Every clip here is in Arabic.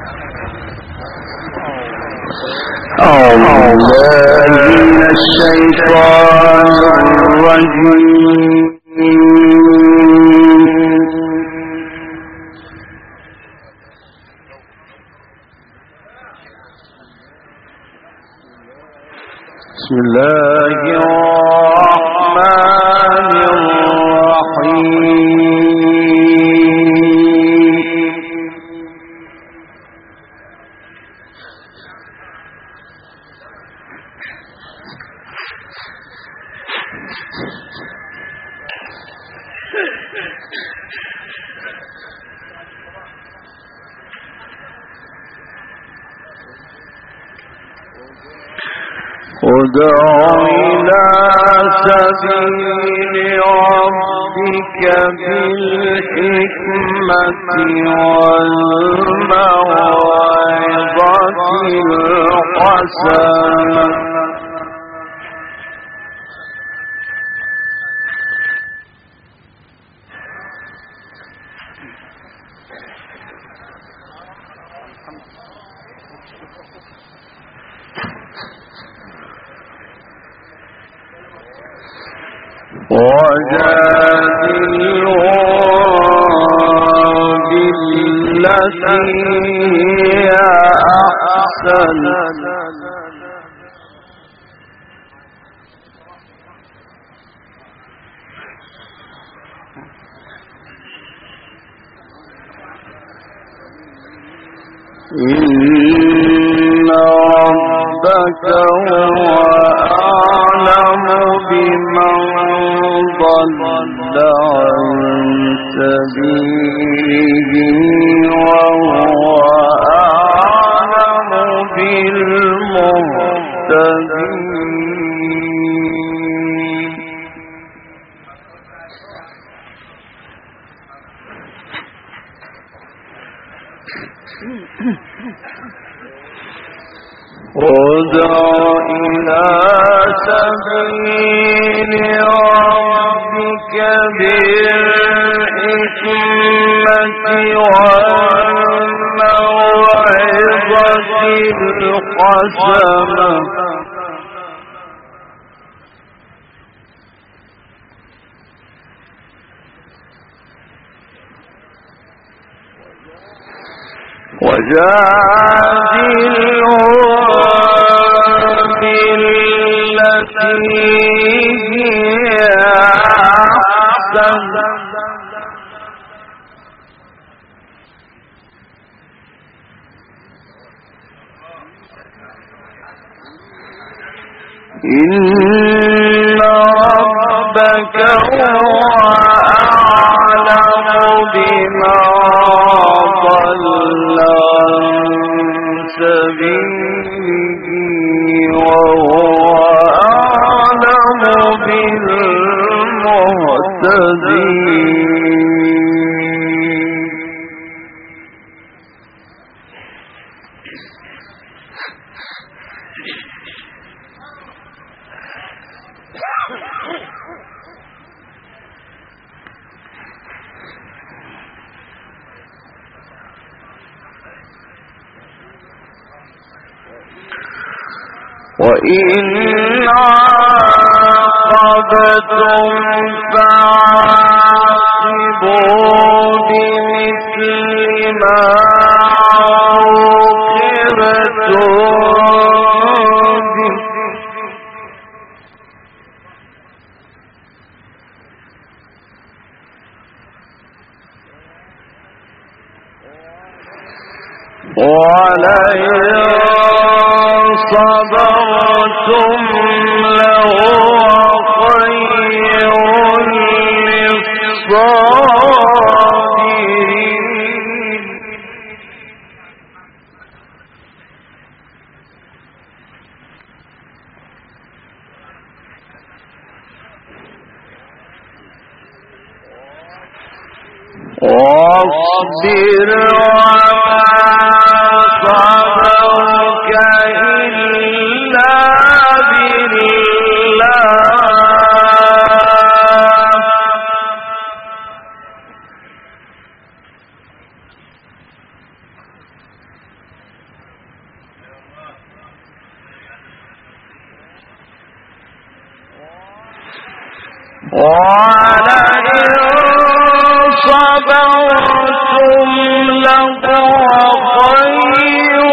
من الشيطان الرجيم. بسم الله الرحمن الرحيم. ادع إلى سبيل ربك بالحكمة والموعظة الحسنة وجادلهم بالتي هي أحسن إن ربك هو أعلم بمن ضل عن سبيله وهو أعلم بالمهتدين. ادع إلى سبيل ربك بالحكمة والموعظة الحسنة وجادلهم بالتي هي أحسن إن ربك هو أعلم بمن ضل عن سبيله وهو أعلم بالمهتدين. وإن عاقبتم فعاقبوا بمثل ما عوقبتم به ولئن صبرتم لهو خير للصابرين. واصبر صبرك إلا بالله ولئن صبرتم لهو خير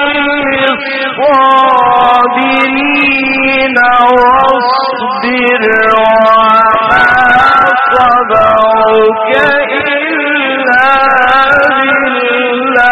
للصابرين واصبر وما صبرك إلا بالله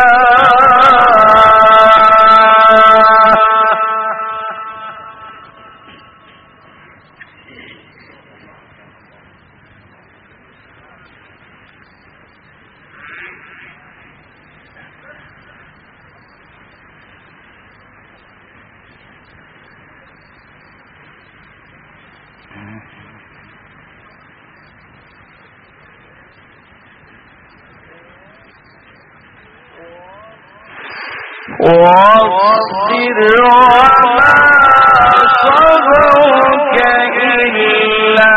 واصبر وما صبرك إلا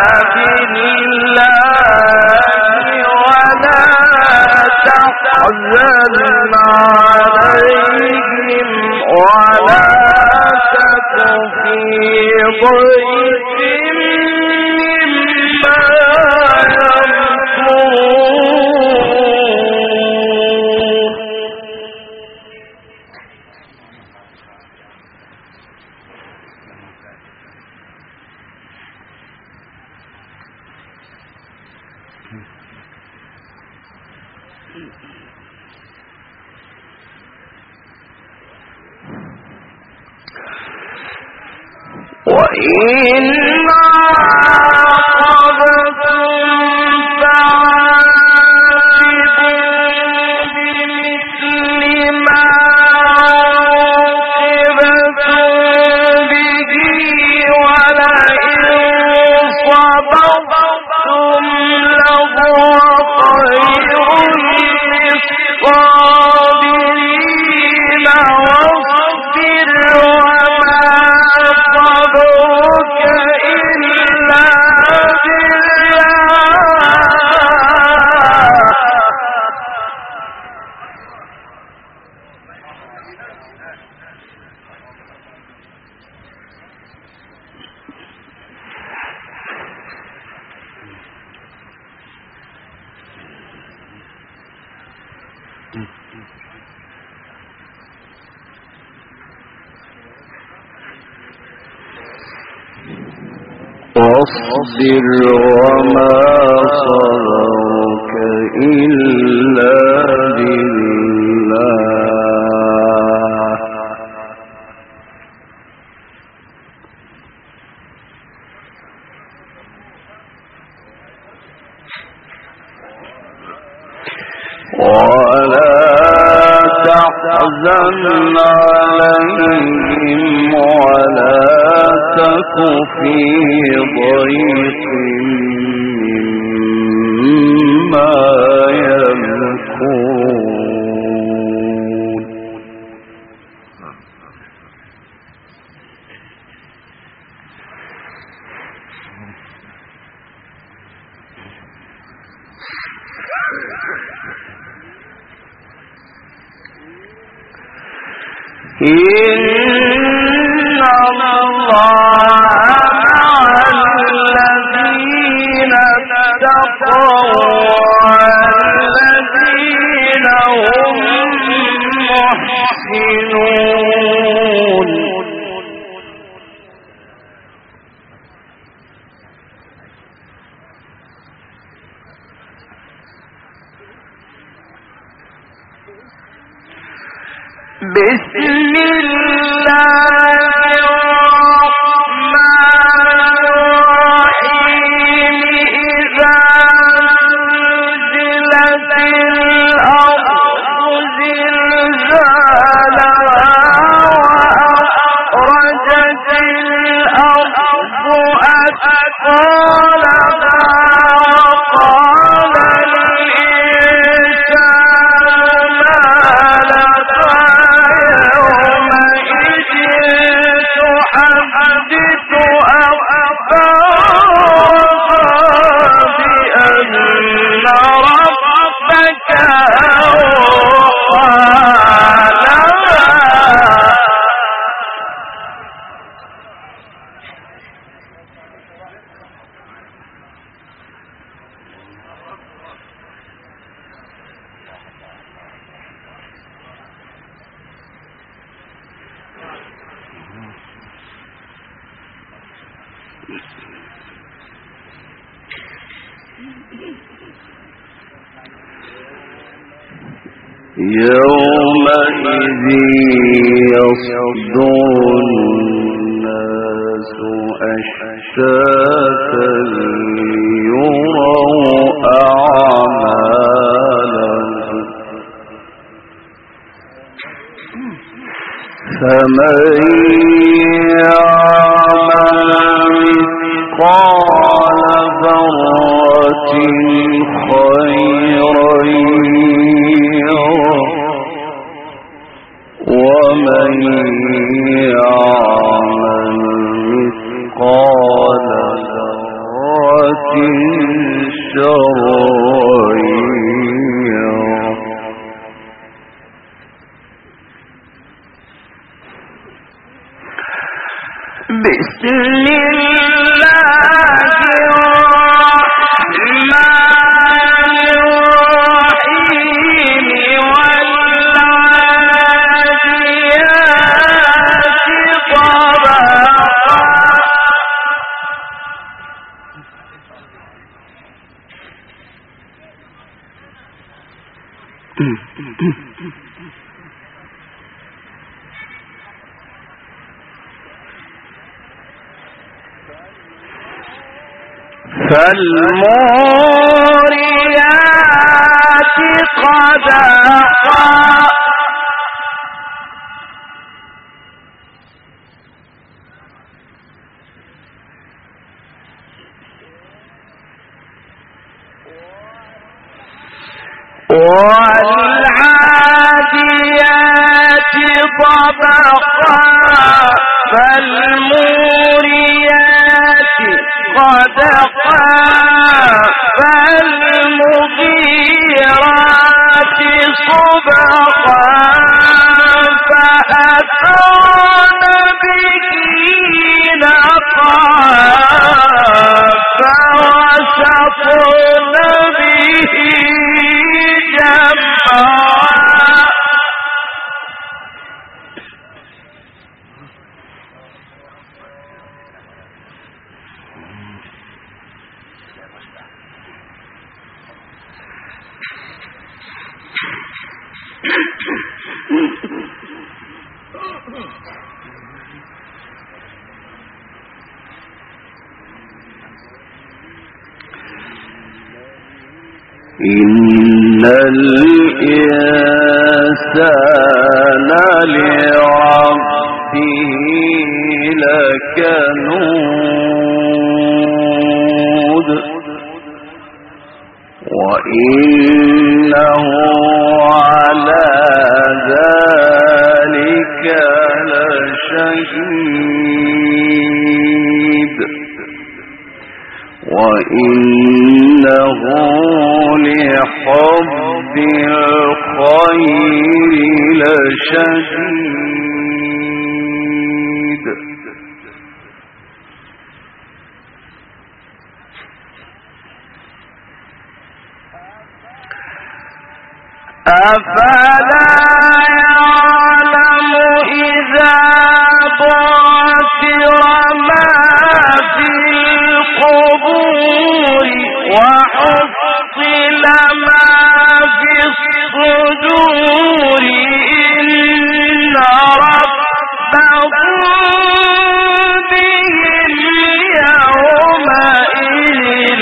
بالله ولا تحزن عليهم ولا تك في ضيق مما وإن عاقبتم فعاقبوا بمثل ما عوقبتم به ولئن صبرتم لهو خير للصابرين واصبر وما صبرك إلا واصبر وما صبرك إلا بالله ولا تحزن عليهم ولا تك في ضيق مما يمكرون إن الله مع الذين اتقوا والذين هم محسنون بسم الله الرحمن الرحيم إذا زلزلت الأرض زلزالها وأخرجت الأرض أثقالها وقال الإنسان ما لها يومئذ يومئذ يصدر الناس أشتاتا ليروا أعمالهم فمن يعمل مثقال ذرة خيرا يره ومن يعمل مثقال ذرة شرا يره بسم الله الرحمن الرحيم والعاديات فالموريات قدحا والعاديات ضبحا فالموريات قدحا فالمغيرات صبحا فأثرن به نقعا فوسطن به جمعا إن الإنسان لربه لكنود وإنه على ذلك لشهيد وإنه لحب الخير لشديد أفلا يعلم إذا بعثر ما في القبور وحصل ما في الصدور إن ربهم بهم يومئذ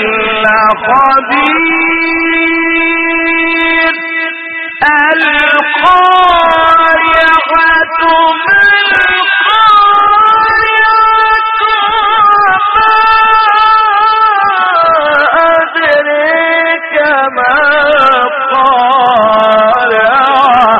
لخبير القارعة ما القارعة وما أدريك ما القارعة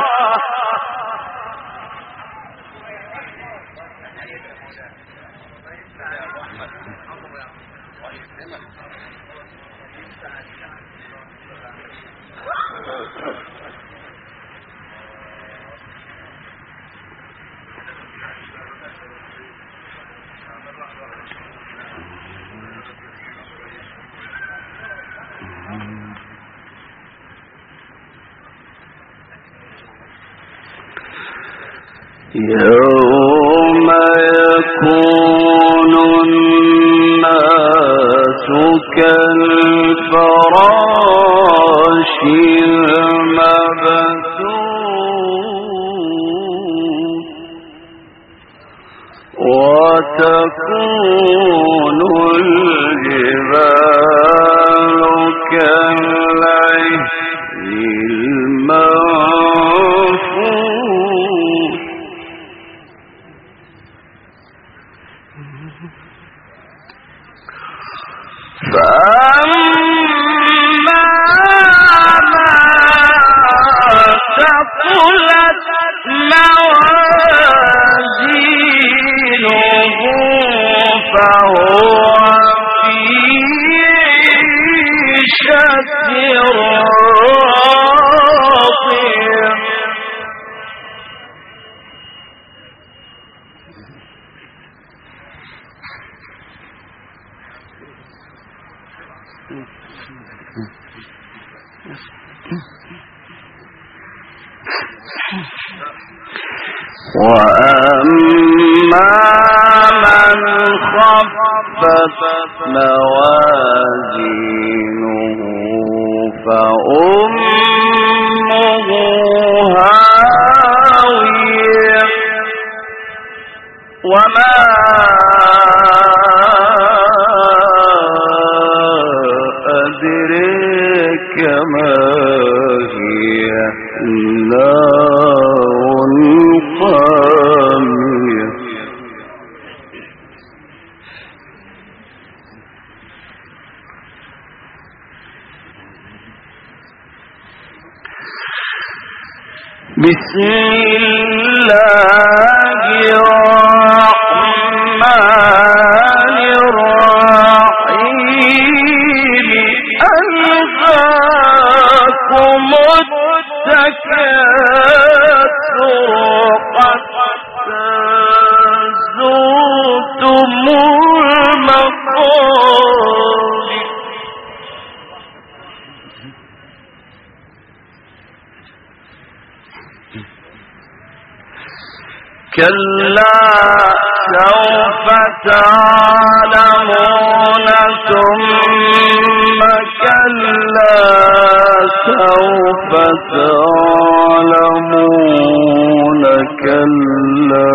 يوم يكون وتكون الجبال كالعهن المنفوش فأما من ثقلت موازينه فهو في عيشة راضية وأما من خفت موازينه فأمه هاوية وما أدريك ما هي نار حامية بسم الله الرحمن الرحيم ألهاكم التكاثر حتى زرتم المقابر كلا سوف تعلمون ثم كلا سوف تعلمون كلا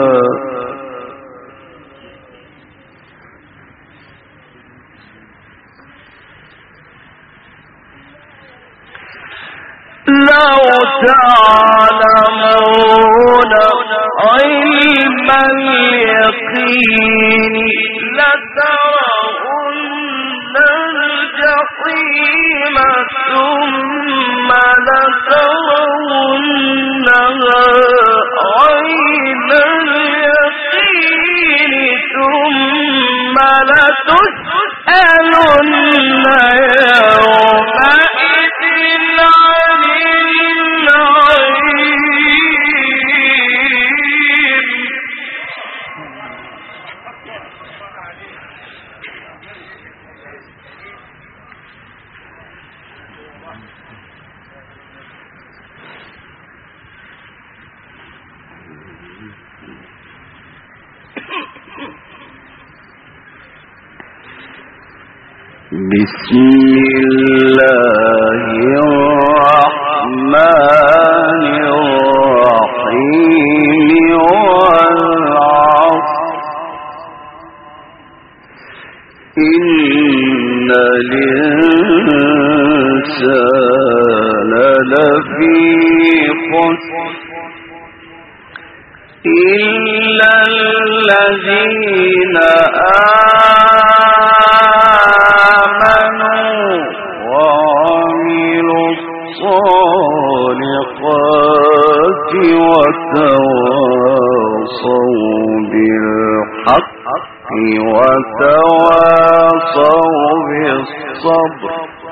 لو تعلمون علم اليقين لترون الجحيم ثم لترونها عين اليقين ثم لتسألن يومئذ عن النعيم بسم الله الرحمن الرحيم والعصر إن الإنسان لفي خسر إلا الذين آمنوا وعملوا الصالحات وتواصوا بالحق وتواصوا بالصبر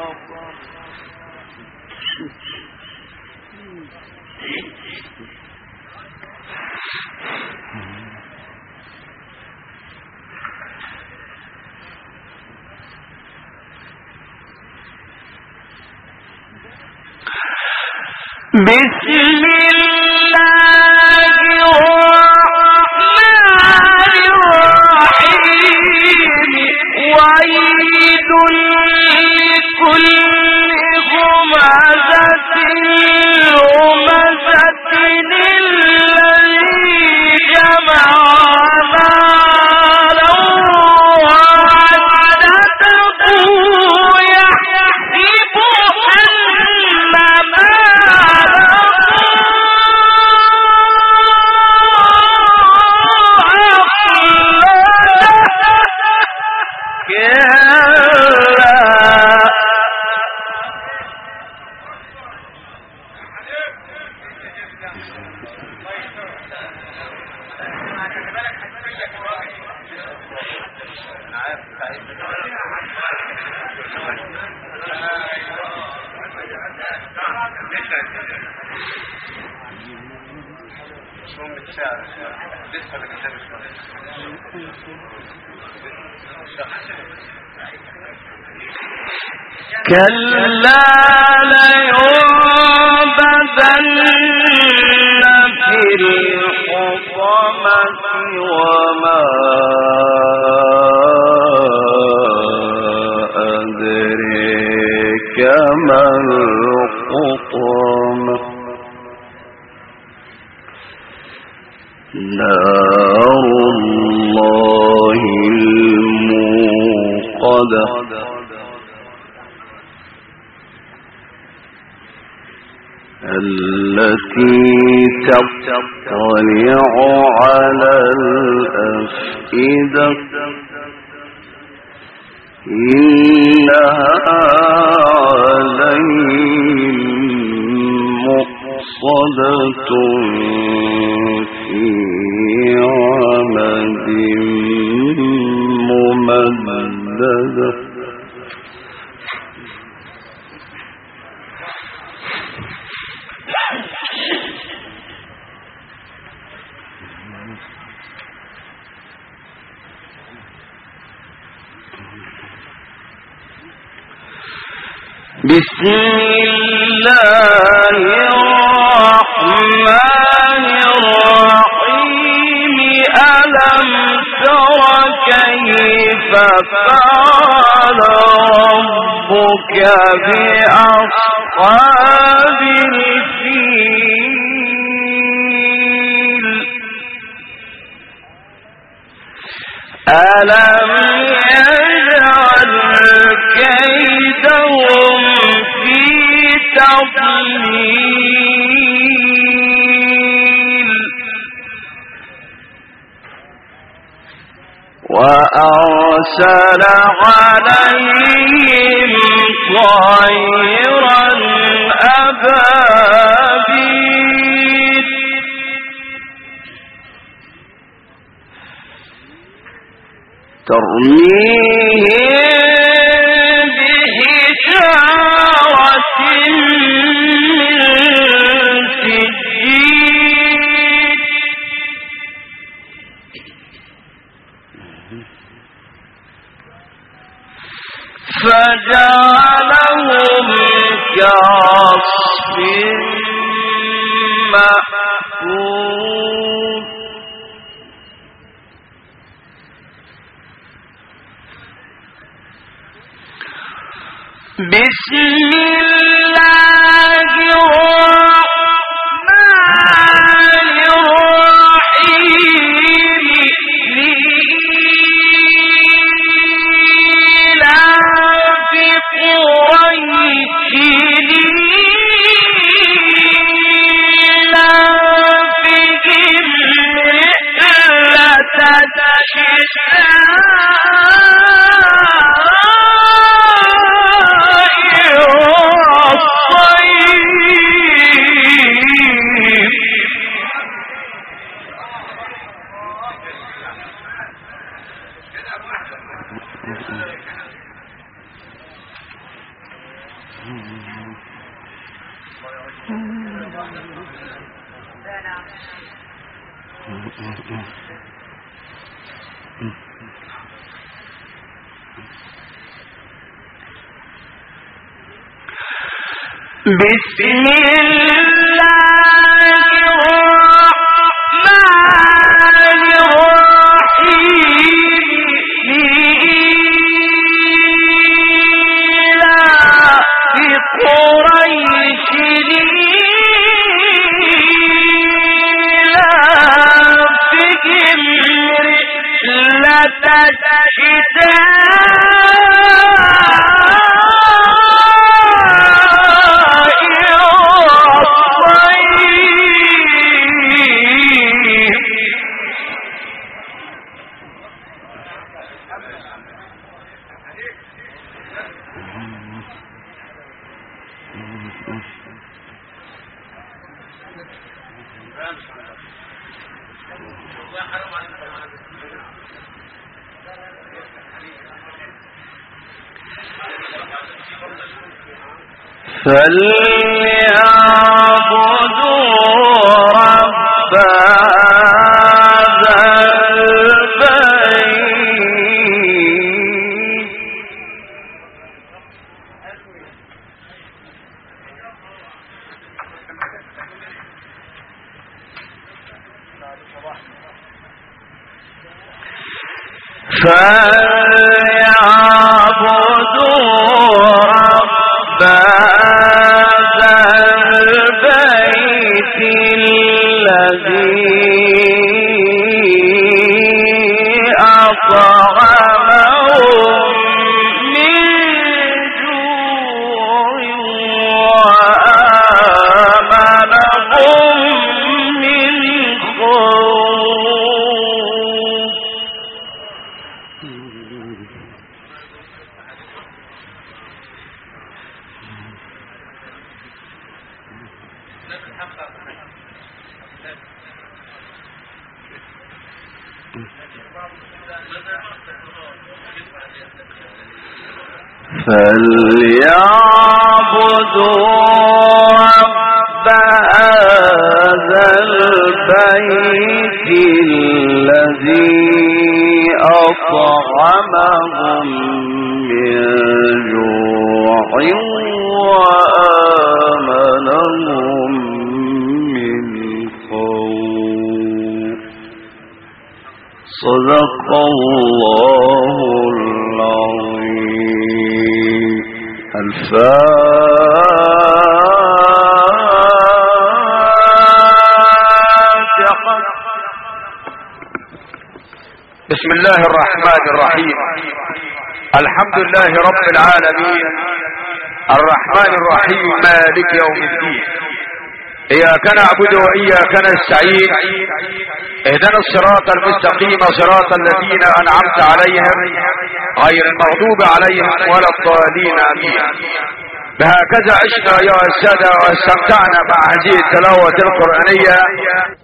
بسم الله الرحمن الرحيم ويل لكل همزة لمزة كلا لينبذن في الحطمة وما أدريك ما الحطمة نار الله الموقدة التي تطلع على الأفئدة إنها عليهم مؤصدة في عمد ممددة بسم الله الرحمن الرحيم ألم تر كيف فعل ربك بأصحاب الفيل ألم يجعل كيدهم في تضليل وأرسل عليهم طيرا أبابيل ترميهم بحجارة من سجيل فجعلهم كعصف مأكول بسم الله الرحمن الرحيم لإيلاف قريش لإيلافهم رحلة الشتاء بسم الله الرحمن الرحيم لإيلاف قريش لإيلافهم رحلة فليعبدوا رب هذا البيت فليعبدوا رب هذا البيت الذي أطعمهم من جوع وآمنهم من خوف. صدق الله العظيم. الفاتحة. بسم الله الرحمن الرحيم. الحمد لله رب العالمين الرحمن الرحيم مالك يوم الدين. إياك نعبد وإياك نستعين. اهدنا الصراط المستقيم صراط الذين أنعمت عليهم غير المغضوب عليهم ولا الضالين آمين. بهكذا عشنا يا السادة واستمتعنا مع هذه التلاوة القرآنية